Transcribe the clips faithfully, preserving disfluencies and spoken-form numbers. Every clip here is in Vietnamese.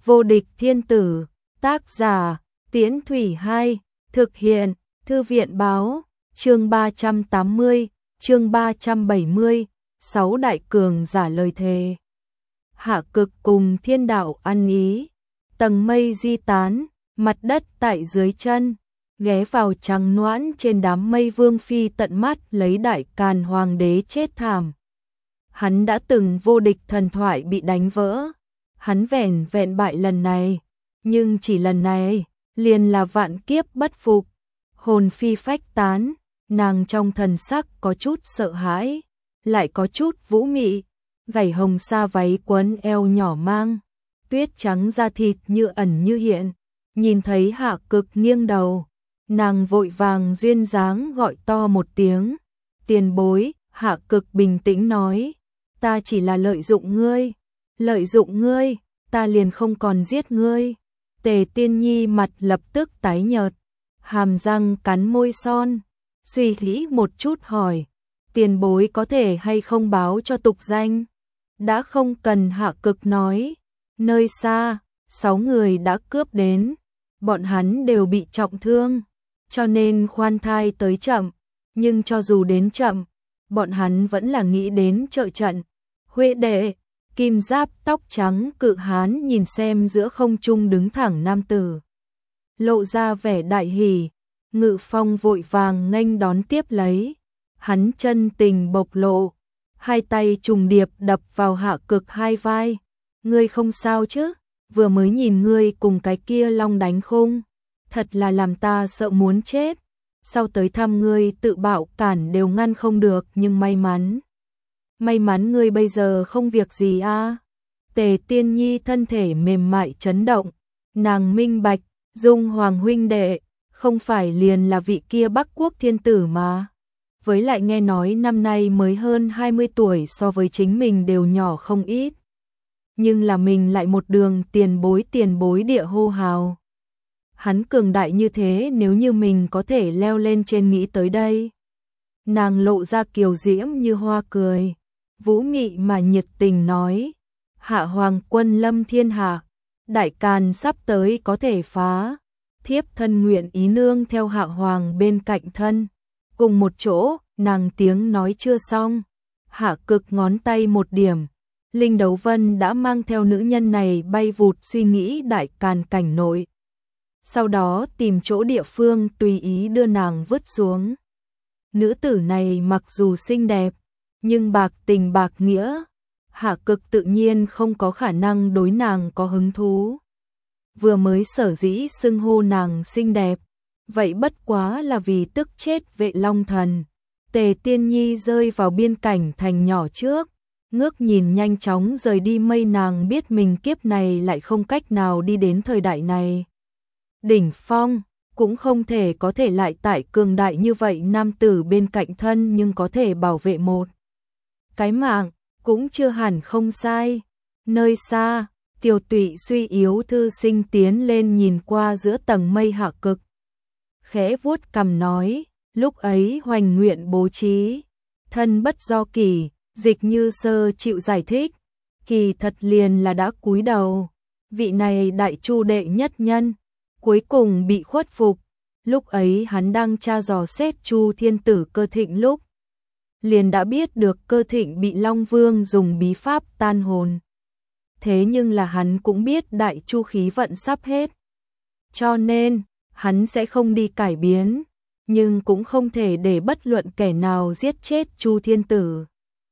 Vô địch thiên tử, tác giả, Tiễn Thủy hai, thực hiện, Thư viện báo, chương ba trăm tám mươi, chương ba trăm bảy mươi, sáu đại cường giả lời thề. Hạ cực cùng thiên đạo ăn ý, tầng mây di tán, mặt đất tại dưới chân, ghé vào trắng noãn trên đám mây vương phi tận mắt lấy đại càn hoàng đế chết thảm. Hắn đã từng vô địch thần thoại bị đánh vỡ, hắn vẻn vẹn bại lần này, nhưng chỉ lần này, liền là vạn kiếp bất phục. Hồn phi phách tán, nàng trong thần sắc có chút sợ hãi, lại có chút vũ mị, gảy hồng sa váy quấn eo nhỏ mang, tuyết trắng da thịt như ẩn như hiện, nhìn thấy Hạ cực nghiêng đầu, nàng vội vàng duyên dáng gọi to một tiếng, tiền bối. Hạ cực bình tĩnh nói, ta chỉ là lợi dụng ngươi, lợi dụng ngươi, ta liền không còn giết ngươi. Tề Tiên Nhi mặt lập tức tái nhợt, hàm răng cắn môi son, suy nghĩ một chút hỏi, tiền bối có thể hay không báo cho tục danh? Đã không cần. Hạ cực nói, nơi xa, sáu người đã cướp đến, bọn hắn đều bị trọng thương, cho nên khoan thai tới chậm, nhưng cho dù đến chậm, bọn hắn vẫn là nghĩ đến trợ trận. Huệ đệ, kim giáp tóc trắng cự hán nhìn xem giữa không trung đứng thẳng nam tử, lộ ra vẻ đại hỉ. Ngự Phong vội vàng nghênh đón tiếp lấy, hắn chân tình bộc lộ, hai tay trùng điệp đập vào Hạ cực hai vai. Ngươi không sao chứ? Vừa mới nhìn ngươi cùng cái kia long đánh khung, thật là làm ta sợ muốn chết. Sau tới thăm ngươi tự bạo cản đều ngăn không được, nhưng may mắn. May mắn ngươi bây giờ không việc gì a. À? Tề Tiên Nhi thân thể mềm mại chấn động, nàng minh bạch, Dung Hoàng huynh đệ, không phải liền là vị kia Bắc Quốc thiên tử mà. Với lại nghe nói năm nay mới hơn hai mươi tuổi, so với chính mình đều nhỏ không ít. Nhưng là mình lại một đường tiền bối tiền bối địa hô hào. Hắn cường đại như thế, nếu như mình có thể leo lên trên nghĩ tới đây. Nàng lộ ra kiều diễm như hoa cười, vũ mị mà nhiệt tình nói, Hạ hoàng quân lâm thiên hạ, đại càn sắp tới có thể phá, thiếp thân nguyện ý nương theo Hạ hoàng bên cạnh thân, cùng một chỗ. Nàng tiếng nói chưa xong, Hạ cực ngón tay một điểm, Linh Đấu Vân đã mang theo nữ nhân này bay vụt suy nghĩ đại càn cảnh nội. Sau đó tìm chỗ địa phương tùy ý đưa nàng vứt xuống. Nữ tử này mặc dù xinh đẹp, nhưng bạc tình bạc nghĩa, Hạ cực tự nhiên không có khả năng đối nàng có hứng thú. Vừa mới sở dĩ xưng hô nàng xinh đẹp, vậy bất quá là vì tức chết Vệ Long Thần. Tề Tiên Nhi rơi vào biên cảnh thành nhỏ trước, ngước nhìn nhanh chóng rời đi mây, nàng biết mình kiếp này lại không cách nào đi đến thời đại này. Đỉnh phong, cũng không thể có thể lại tại cường đại như vậy nam tử bên cạnh thân, nhưng có thể bảo vệ một cái mạng, cũng chưa hẳn không sai. Nơi xa, Tiểu Tụy suy yếu thư sinh tiến lên nhìn qua giữa tầng mây Hạ cực, khẽ vuốt cằm nói, lúc ấy hoành nguyện bố trí, thân bất do kỳ. Dịch Như Sơ chịu giải thích, kỳ thật liền là đã cúi đầu, vị này đại chu đệ nhất nhân, cuối cùng bị khuất phục. Lúc ấy hắn đang tra dò xét Chu thiên tử Cơ Thịnh lúc, liền đã biết được Cơ Thịnh bị Long Vương dùng bí pháp tan hồn. Thế nhưng là hắn cũng biết đại chu khí vận sắp hết, cho nên hắn sẽ không đi cải biến, nhưng cũng không thể để bất luận kẻ nào giết chết Chu thiên tử.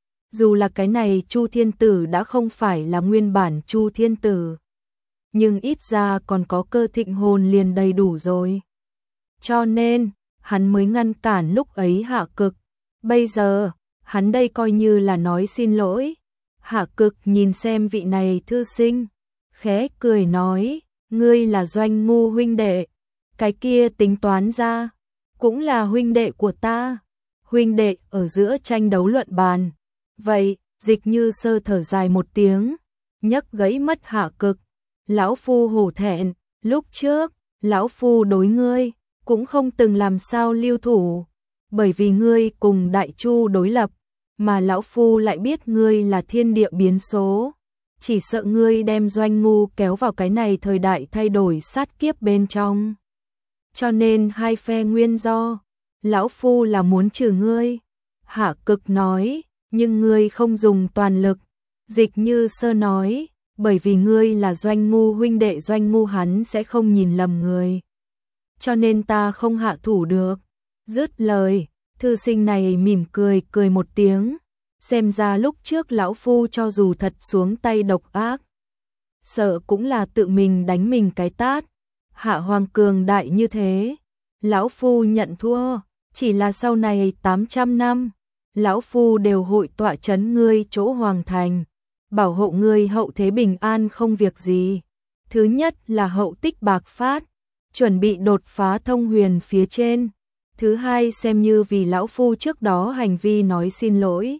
Dù là cái này Chu thiên tử đã không phải là nguyên bản Chu thiên tử, nhưng ít ra còn có Cơ Thịnh hồn liền đầy đủ rồi. Cho nên, hắn mới ngăn cản lúc ấy Hạ cực. Bây giờ, hắn đây coi như là nói xin lỗi. Hạ cực nhìn xem vị này thư sinh, khẽ cười nói, ngươi là Doanh Ngu huynh đệ, cái kia tính toán ra, cũng là huynh đệ của ta. Huynh đệ ở giữa tranh đấu luận bàn. Vậy, Dịch Như Sơ thở dài một tiếng, nhấc gãy mất Hạ cực. Lão phu hổ thẹn, lúc trước, lão phu đối ngươi, cũng không từng làm sao lưu thủ, bởi vì ngươi cùng đại chu đối lập, mà lão phu lại biết ngươi là thiên địa biến số, chỉ sợ ngươi đem Doanh Ngu kéo vào cái này thời đại thay đổi sát kiếp bên trong. Cho nên hai phe nguyên do, lão phu là muốn trừ ngươi. Hạ Cực nói, nhưng ngươi không dùng toàn lực. Dịch Như Sơ nói, bởi vì ngươi là Doanh Ngu huynh đệ, Doanh Ngu hắn sẽ không nhìn lầm người. Cho nên ta không hạ thủ được. Dứt lời, thư sinh này mỉm cười cười một tiếng. Xem ra lúc trước lão phu cho dù thật xuống tay độc ác, sợ cũng là tự mình đánh mình cái tát. Hạ Hoàng cường đại như thế, lão phu nhận thua, chỉ là sau này tám trăm năm, lão phu đều hội tọa chấn ngươi chỗ hoàng thành, bảo hộ ngươi hậu thế bình an không việc gì. Thứ nhất là hậu tích bạc phát, chuẩn bị đột phá thông huyền phía trên. Thứ hai xem như vì lão phu trước đó hành vi nói xin lỗi.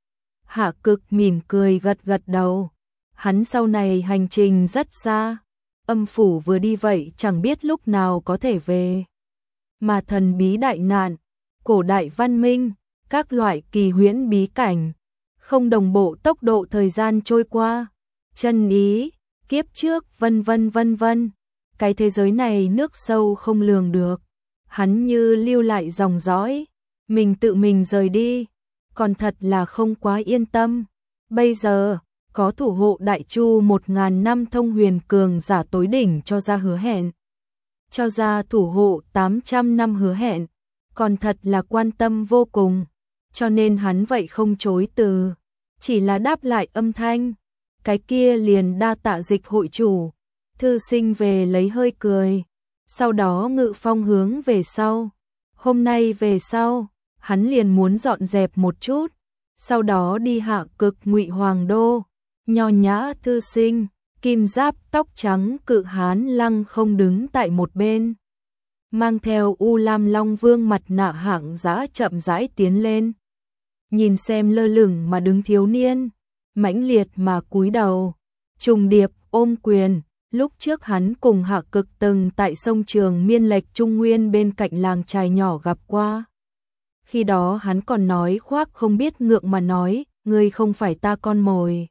Hạ Cực mỉm cười gật gật đầu. Hắn sau này hành trình rất xa, âm phủ vừa đi vậy chẳng biết lúc nào có thể về. Mà thần bí đại nạn, cổ đại văn minh, các loại kỳ huyễn bí cảnh, không đồng bộ tốc độ thời gian trôi qua, chân ý, kiếp trước vân vân vân vân. Cái thế giới này nước sâu không lường được. Hắn như lưu lại dòng dõi, mình tự mình rời đi, còn thật là không quá yên tâm. Bây giờ, có thủ hộ đại chu một ngàn năm thông huyền cường giả tối đỉnh cho ra hứa hẹn. Cho ra thủ hộ tám trăm năm hứa hẹn, còn thật là quan tâm vô cùng. Cho nên hắn vậy không chối từ, chỉ là đáp lại âm thanh. Cái kia liền đa tạ Dịch hội chủ. Thư sinh về lấy hơi cười. Sau đó ngự phong hướng về sau. Hôm nay về sau, hắn liền muốn dọn dẹp một chút, sau đó đi Hạ Cực Ngụy Hoàng đô. Nho nhã thư sinh, kim giáp tóc trắng cự hán lăng không đứng tại một bên, mang theo U Lam Long Vương mặt nạ Hạng Dã chậm rãi tiến lên. Nhìn xem lơ lửng mà đứng thiếu niên, mãnh liệt mà cúi đầu, trùng điệp ôm quyền. Lúc trước hắn cùng Hạ Cực từng tại sông Trường Miên Lệch Trung Nguyên bên cạnh làng trài nhỏ gặp qua. Khi đó hắn còn nói khoác không biết ngượng mà nói, ngươi không phải ta con mồi.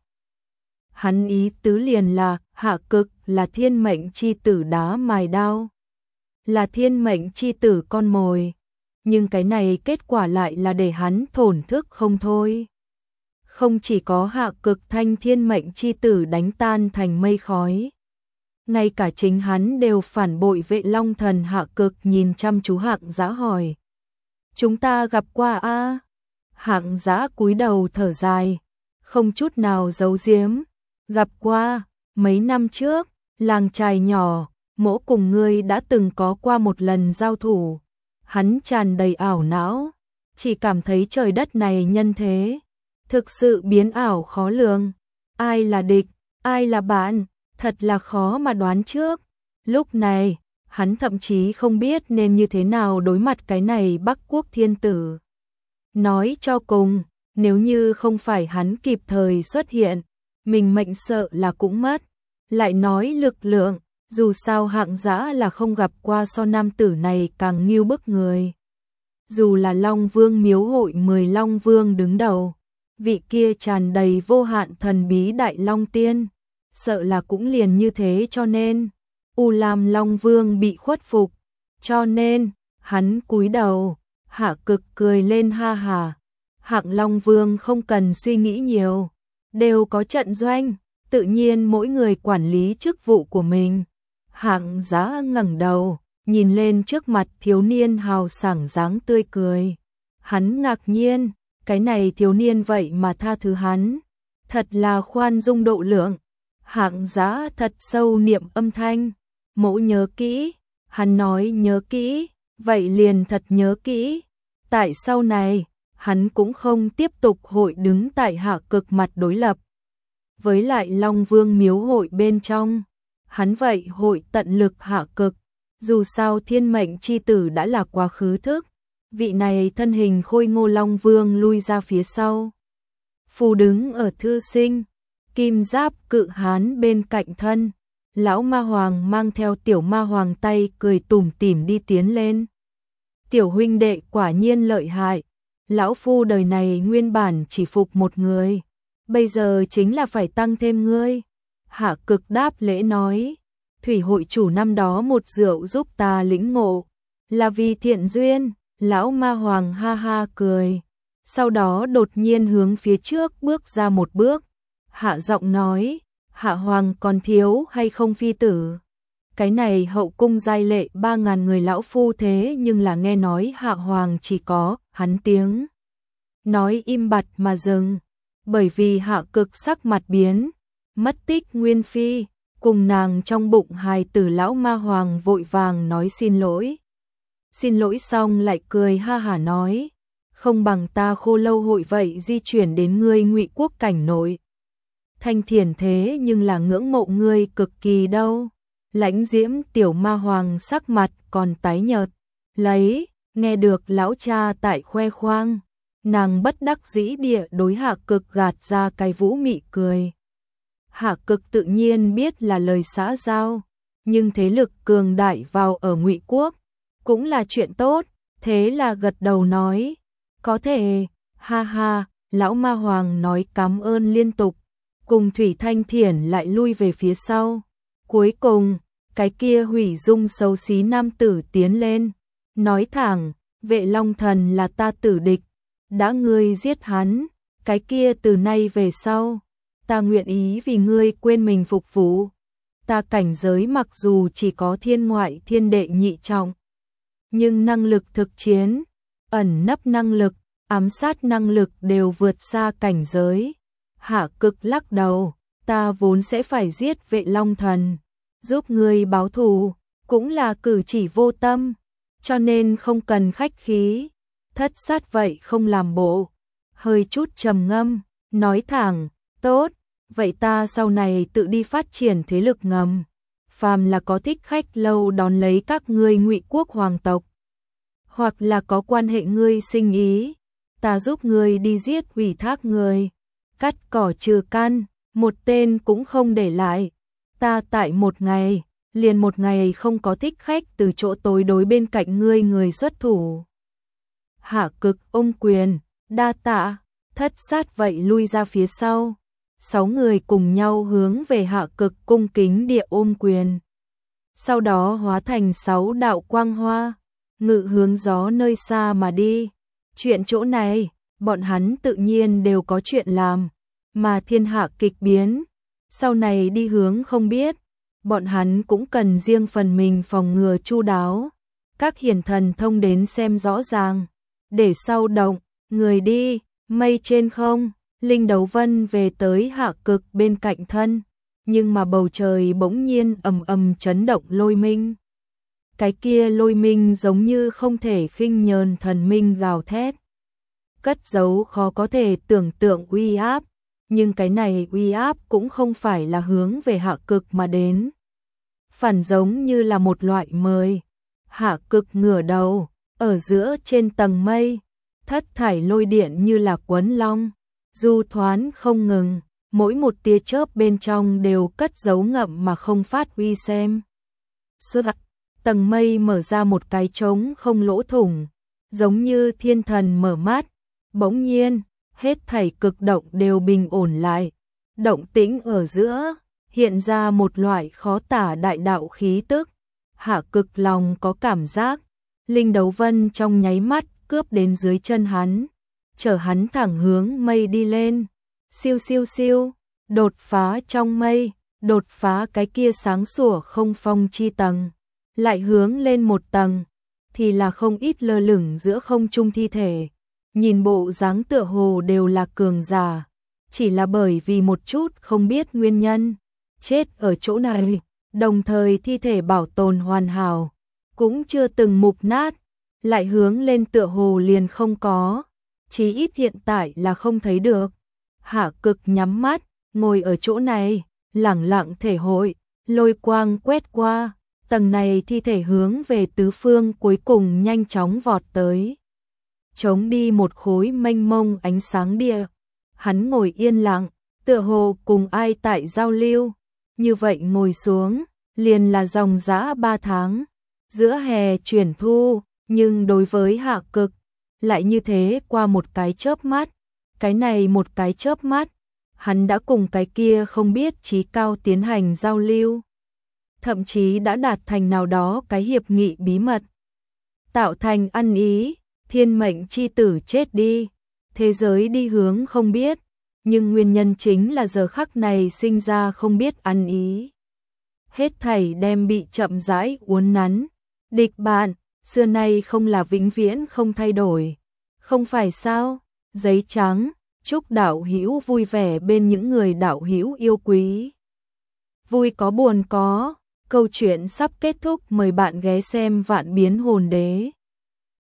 Hắn ý tứ liền là, Hạ Cực là thiên mệnh chi tử đá mài đao, là thiên mệnh chi tử con mồi. Nhưng cái này kết quả lại là để hắn thổn thức không thôi. Không chỉ có Hạ Cực thanh thiên mệnh chi tử đánh tan thành mây khói, ngay cả chính hắn đều phản bội Vệ Long Thần. Hạ Cực nhìn chăm chú Hạng Dã hỏi, chúng ta gặp qua a? À? Hạng Dã cúi đầu thở dài, không chút nào giấu giếm, gặp qua, mấy năm trước, làng trài nhỏ, mỗ cùng ngươi đã từng có qua một lần giao thủ. Hắn tràn đầy ảo não, chỉ cảm thấy trời đất này nhân thế, thực sự biến ảo khó lường, ai là địch, ai là bạn, thật là khó mà đoán trước. Lúc này, hắn thậm chí không biết nên như thế nào đối mặt cái này Bắc Quốc thiên tử. Nói cho cùng, nếu như không phải hắn kịp thời xuất hiện, mình mệnh sợ là cũng mất. Lại nói lực lượng, dù sao Hạng Dã là không gặp qua so nam tử này càng nghiêu bức người. Dù là Long Vương miếu hội mười Long Vương đứng đầu, vị kia tràn đầy vô hạn thần bí Đại Long Tiên, sợ là cũng liền như thế. Cho nên U Lam Long Vương bị khuất phục, cho nên hắn cúi đầu. Hạ Cực cười lên ha hà. Hạng Long Vương không cần suy nghĩ nhiều, đều có trận doanh, tự nhiên mỗi người quản lý chức vụ của mình. Hạng Dã ngẩng đầu, nhìn lên trước mặt thiếu niên hào sảng dáng tươi cười. Hắn ngạc nhiên, cái này thiếu niên vậy mà tha thứ hắn, thật là khoan dung độ lượng. Hạng Dã thật sâu niệm âm thanh, mỗ nhớ kỹ. Hắn nói nhớ kỹ, vậy liền thật nhớ kỹ. Tại sau này, hắn cũng không tiếp tục hội đứng tại Hạ Cực mặt đối lập. Với lại Long Vương miếu hội bên trong, hắn vậy hội tận lực Hạ Cực. Dù sao thiên mệnh chi tử đã là quá khứ thức, vị này thân hình khôi ngô Long Vương lui ra phía sau. Phù đứng ở thư sinh, kim giáp cự hán bên cạnh thân. Lão ma hoàng mang theo tiểu ma hoàng tay cười tủm tỉm đi tiến lên. Tiểu huynh đệ quả nhiên lợi hại, lão phu đời này nguyên bản chỉ phục một người, bây giờ chính là phải tăng thêm ngươi. Hạ Cực đáp lễ nói, Thủy hội chủ năm đó một rượu giúp ta lĩnh ngộ, là vì thiện duyên. Lão Ma Hoàng ha ha cười, sau đó đột nhiên hướng phía trước bước ra một bước, hạ giọng nói, Hạ Hoàng còn thiếu hay không phi tử? Cái này hậu cung giai lệ ba ngàn người lão phu thế nhưng là nghe nói Hạ Hoàng chỉ có, hắn tiếng nói im bặt mà dừng, bởi vì Hạ Cực sắc mặt biến, mất tích nguyên phi, cùng nàng trong bụng hài tử. Lão Ma Hoàng vội vàng nói xin lỗi. Xin lỗi xong lại cười ha hả nói, không bằng ta Khô Lâu hội vậy di chuyển đến ngươi Ngụy quốc cảnh nội. Thanh Thiền thế nhưng là ngưỡng mộ ngươi cực kỳ đâu. Lãnh Diễm tiểu ma hoàng sắc mặt còn tái nhợt, lấy, nghe được lão cha tại khoe khoang, nàng bất đắc dĩ địa đối Hạ Cực gạt ra cái vũ mị cười. Hạ Cực tự nhiên biết là lời xã giao, nhưng thế lực cường đại vào ở Ngụy quốc cũng là chuyện tốt, thế là gật đầu nói, có thể, ha ha. Lão Ma Hoàng nói cảm ơn liên tục, cùng Thủy Thanh Thiển lại lui về phía sau. Cuối cùng, cái kia hủy dung xấu xí nam tử tiến lên, nói thẳng, Vệ Long Thần là ta tử địch, đã ngươi giết hắn, cái kia từ nay về sau, ta nguyện ý vì ngươi quên mình phục vụ. Ta cảnh giới mặc dù chỉ có thiên ngoại thiên đệ nhị trọng, nhưng năng lực thực chiến, ẩn nấp năng lực, ám sát năng lực đều vượt xa cảnh giới. Hạ Cực lắc đầu, ta vốn sẽ phải giết Vệ Long Thần, giúp ngươi báo thù, cũng là cử chỉ vô tâm, cho nên không cần khách khí. Thất sát vậy không làm bộ, hơi chút trầm ngâm, nói thẳng, tốt, vậy ta sau này tự đi phát triển thế lực ngầm, phàm là có thích khách lâu đón lấy các ngươi Ngụy quốc hoàng tộc, hoặc là có quan hệ ngươi sinh ý, ta giúp ngươi đi giết ủy thác ngươi, cắt cỏ trừ căn, một tên cũng không để lại. Ta tại một ngày, liền một ngày không có thích khách từ chỗ tối đối bên cạnh ngươi người xuất thủ. Hạ Cực ôm quyền, đa tạ. Thất sát vậy lui ra phía sau. Sáu người cùng nhau hướng về Hạ Cực cung kính địa ôm quyền. Sau đó hóa thành sáu đạo quang hoa, ngự hướng gió nơi xa mà đi. Chuyện chỗ này, bọn hắn tự nhiên đều có chuyện làm, mà thiên hạ kịch biến, sau này đi hướng không biết, bọn hắn cũng cần riêng phần mình phòng ngừa chu đáo. Các hiền thần thông đến xem rõ ràng, để sau động, người đi, mây trên không, Linh Đấu Vân về tới Hạ Cực bên cạnh thân, nhưng mà bầu trời bỗng nhiên ầm ầm chấn động lôi minh. Cái kia lôi minh giống như không thể khinh nhờn thần minh gào thét, cất giấu khó có thể tưởng tượng uy áp, nhưng cái này uy áp cũng không phải là hướng về Hạ Cực mà đến, phản giống như là một loại mời. Hạ Cực ngửa đầu, ở giữa trên tầng mây, thất thải lôi điện như là quấn long, du thoán không ngừng, mỗi một tia chớp bên trong đều cất giấu ngậm mà không phát uy xem. Sơ tầng mây mở ra một cái trống không lỗ thủng, giống như thiên thần mở mắt, bỗng nhiên, hết thảy cực động đều bình ổn lại, động tĩnh ở giữa, hiện ra một loại khó tả đại đạo khí tức. Hạ Cực lòng có cảm giác, Linh Đấu Vân trong nháy mắt cướp đến dưới chân hắn, chở hắn thẳng hướng mây đi lên, siêu siêu siêu, đột phá trong mây, đột phá cái kia sáng sủa không phong chi tầng, lại hướng lên một tầng, thì là không ít lơ lửng giữa không trung thi thể, nhìn bộ dáng tựa hồ đều là cường giả, chỉ là bởi vì một chút không biết nguyên nhân, chết ở chỗ này, đồng thời thi thể bảo tồn hoàn hảo, cũng chưa từng mục nát, lại hướng lên tựa hồ liền không có, chí ít hiện tại là không thấy được. Hạ Cực nhắm mắt, ngồi ở chỗ này, lẳng lặng thể hội, lôi quang quét qua, tầng này thi thể hướng về tứ phương cuối cùng nhanh chóng vọt tới, chống đi một khối mênh mông ánh sáng địa. Hắn ngồi yên lặng, tựa hồ cùng ai tại giao lưu, như vậy ngồi xuống, liền là dòng dã ba tháng, giữa hè chuyển thu, nhưng đối với Hạ Cực, lại như thế qua một cái chớp mắt, cái này một cái chớp mắt, hắn đã cùng cái kia không biết trí cao tiến hành giao lưu, thậm chí đã đạt thành nào đó cái hiệp nghị bí mật, tạo thành ăn ý, thiên mệnh chi tử chết đi, thế giới đi hướng không biết, nhưng nguyên nhân chính là giờ khắc này sinh ra không biết ăn ý. Hết thảy đem bị chậm rãi uốn nắn, địch bạn, xưa nay không là vĩnh viễn không thay đổi, không phải sao? Giấy trắng, chúc đạo hữu vui vẻ bên những người đạo hữu yêu quý. Vui có buồn có, câu chuyện sắp kết thúc, mời bạn ghé xem Vạn Biến Hồn Đế.